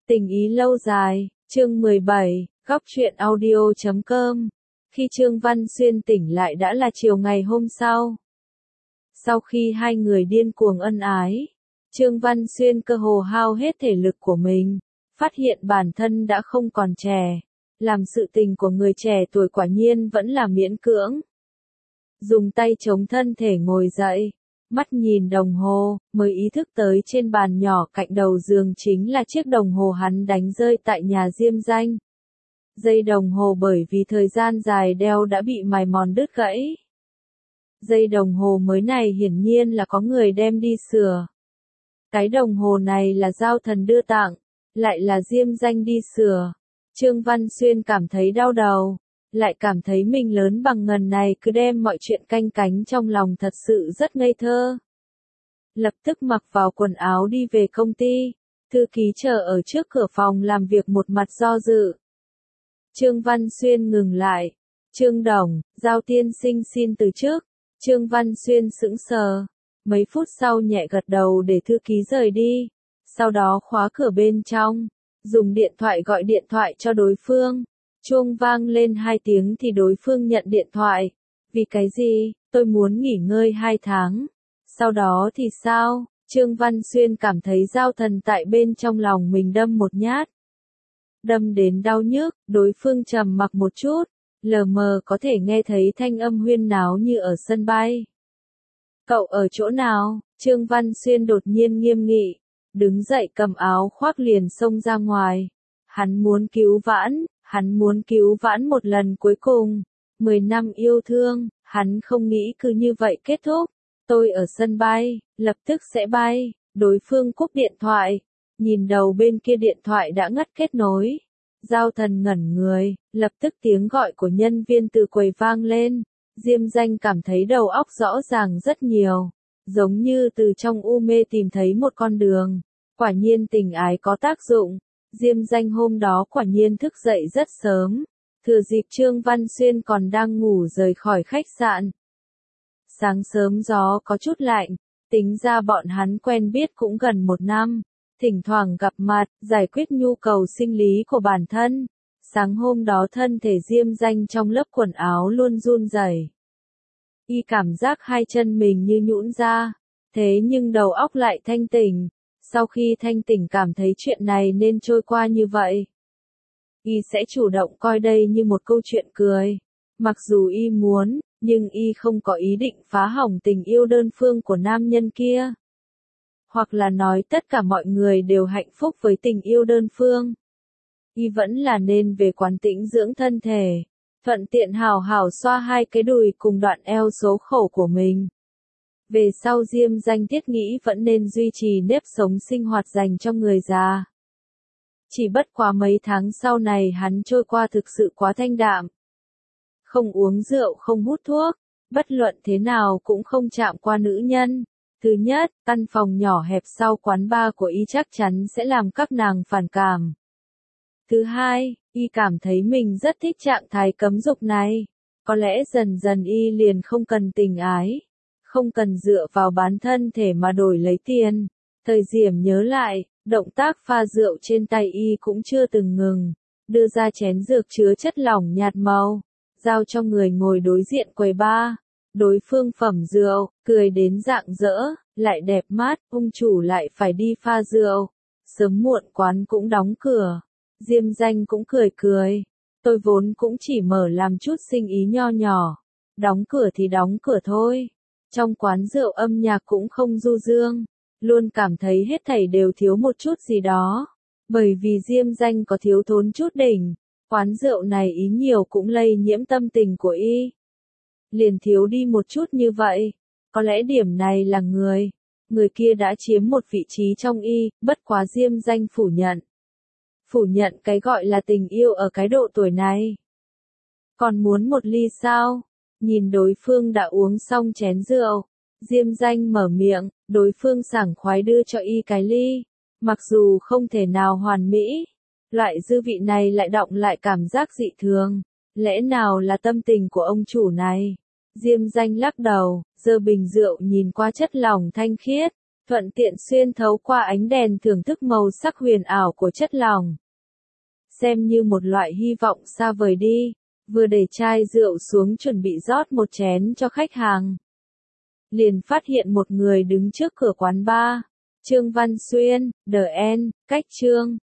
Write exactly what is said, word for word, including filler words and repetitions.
Tình ý lâu dài, chương mười bảy, góc truyện audio chấm com. Khi Trương Văn Xuyên tỉnh lại đã là chiều ngày hôm sau. Sau khi hai người điên cuồng ân ái, Trương Văn Xuyên cơ hồ hao hết thể lực của mình, phát hiện bản thân đã không còn trẻ. Làm sự tình của người trẻ tuổi quả nhiên vẫn là miễn cưỡng. Dùng tay chống thân thể ngồi dậy, mắt nhìn đồng hồ, mới ý thức tới trên bàn nhỏ cạnh đầu giường chính là chiếc đồng hồ hắn đánh rơi tại nhà Diêm Danh. Dây đồng hồ bởi vì thời gian dài đeo đã bị mài mòn đứt gãy. Dây đồng hồ mới này hiển nhiên là có người đem đi sửa. Cái đồng hồ này là Giao Thần đưa tặng, lại là Diêm Danh đi sửa. Trương Văn Xuyên cảm thấy đau đầu, lại cảm thấy mình lớn bằng ngần này cứ đem mọi chuyện canh cánh trong lòng thật sự rất ngây thơ. Lập tức mặc vào quần áo đi về công ty, thư ký chờ ở trước cửa phòng làm việc một mặt do dự. Trương Văn Xuyên ngừng lại, Trương Đồng, Giao tiên sinh xin từ chức. Trương Văn Xuyên sững sờ, mấy phút sau nhẹ gật đầu để thư ký rời đi, sau đó khóa cửa bên trong, dùng điện thoại gọi điện thoại cho đối phương. Chuông vang lên hai tiếng thì đối phương nhận điện thoại. Vì cái gì, tôi muốn nghỉ ngơi hai tháng. Sau đó thì sao? Trương Văn Xuyên cảm thấy Giao Thần tại bên trong lòng mình đâm một nhát. Đâm đến đau nhức, đối phương trầm mặc một chút, lờ mờ có thể nghe thấy thanh âm huyên náo như ở sân bay. Cậu ở chỗ nào? Trương Văn Xuyên đột nhiên nghiêm nghị, đứng dậy cầm áo khoác liền xông ra ngoài. Hắn muốn cứu vãn. Hắn muốn cứu vãn một lần cuối cùng. Mười năm yêu thương, hắn không nghĩ cứ như vậy kết thúc. Tôi ở sân bay, lập tức sẽ bay. Đối phương cúp điện thoại. Nhìn đầu bên kia điện thoại đã ngắt kết nối. Giao Thần ngẩn người, lập tức tiếng gọi của nhân viên từ quầy vang lên. Diêm Danh cảm thấy đầu óc rõ ràng rất nhiều. Giống như từ trong u mê tìm thấy một con đường. Quả nhiên tình ái có tác dụng. Diêm Danh hôm đó quả nhiên thức dậy rất sớm, thừa dịp Trương Văn Xuyên còn đang ngủ rời khỏi khách sạn. Sáng sớm gió có chút lạnh, tính ra bọn hắn quen biết cũng gần một năm, thỉnh thoảng gặp mặt, giải quyết nhu cầu sinh lý của bản thân. Sáng hôm đó thân thể Diêm Danh trong lớp quần áo luôn run rẩy. Y cảm giác hai chân mình như nhũn ra, thế nhưng đầu óc lại thanh tỉnh. Sau khi thanh tỉnh cảm thấy chuyện này nên trôi qua như vậy. Y sẽ chủ động coi đây như một câu chuyện cười. Mặc dù Y muốn, nhưng Y không có ý định phá hỏng tình yêu đơn phương của nam nhân kia. Hoặc là nói tất cả mọi người đều hạnh phúc với tình yêu đơn phương. Y vẫn là nên về quán tĩnh dưỡng thân thể, thuận tiện hào hào xoa hai cái đùi cùng đoạn eo số khổ của mình. Về sau Diêm Danh thiết nghĩ vẫn nên duy trì nếp sống sinh hoạt dành cho người già. Chỉ bất quá mấy tháng sau này hắn trôi qua thực sự quá thanh đạm. Không uống rượu, không hút thuốc, bất luận thế nào cũng không chạm qua nữ nhân. Thứ nhất, căn phòng nhỏ hẹp sau quán bar của Y chắc chắn sẽ làm các nàng phản cảm. Thứ hai, Y cảm thấy mình rất thích trạng thái cấm dục này. Có lẽ dần dần Y liền không cần tình ái. Không cần dựa vào bán thân thể mà đổi lấy tiền. Thời Diểm nhớ lại, động tác pha rượu trên tay Y cũng chưa từng ngừng. Đưa ra chén dược chứa chất lỏng nhạt màu, giao cho người ngồi đối diện quầy bar. Đối phương phẩm rượu, cười đến rạng rỡ, lại đẹp mắt, ông chủ lại phải đi pha rượu. Sớm muộn quán cũng đóng cửa. Diêm Danh cũng cười cười. Tôi vốn cũng chỉ mở làm chút sinh ý nho nhỏ. Đóng cửa thì đóng cửa thôi. Trong quán rượu âm nhạc cũng không du dương, luôn cảm thấy hết thảy đều thiếu một chút gì đó. Bởi vì Diêm Danh có thiếu thốn chút đỉnh, quán rượu này ý nhiều cũng lây nhiễm tâm tình của Y. Liền thiếu đi một chút như vậy, có lẽ điểm này là người, người kia đã chiếm một vị trí trong Y, bất quá Diêm Danh phủ nhận. Phủ nhận cái gọi là tình yêu ở cái độ tuổi này. Còn muốn một ly sao? Nhìn đối phương đã uống xong chén rượu, Diêm Danh mở miệng, đối phương sảng khoái đưa cho Y cái ly. Mặc dù không thể nào hoàn mỹ, loại dư vị này lại đọng lại cảm giác dị thường. Lẽ nào là tâm tình của ông chủ này? Diêm Danh lắc đầu, giơ bình rượu nhìn qua chất lỏng thanh khiết, thuận tiện xuyên thấu qua ánh đèn thưởng thức màu sắc huyền ảo của chất lỏng. Xem như một loại hy vọng xa vời đi, vừa để chai rượu xuống chuẩn bị rót một chén cho khách hàng. Liền phát hiện một người đứng trước cửa quán bar. Trương Văn Xuyên, The End, cách Trương.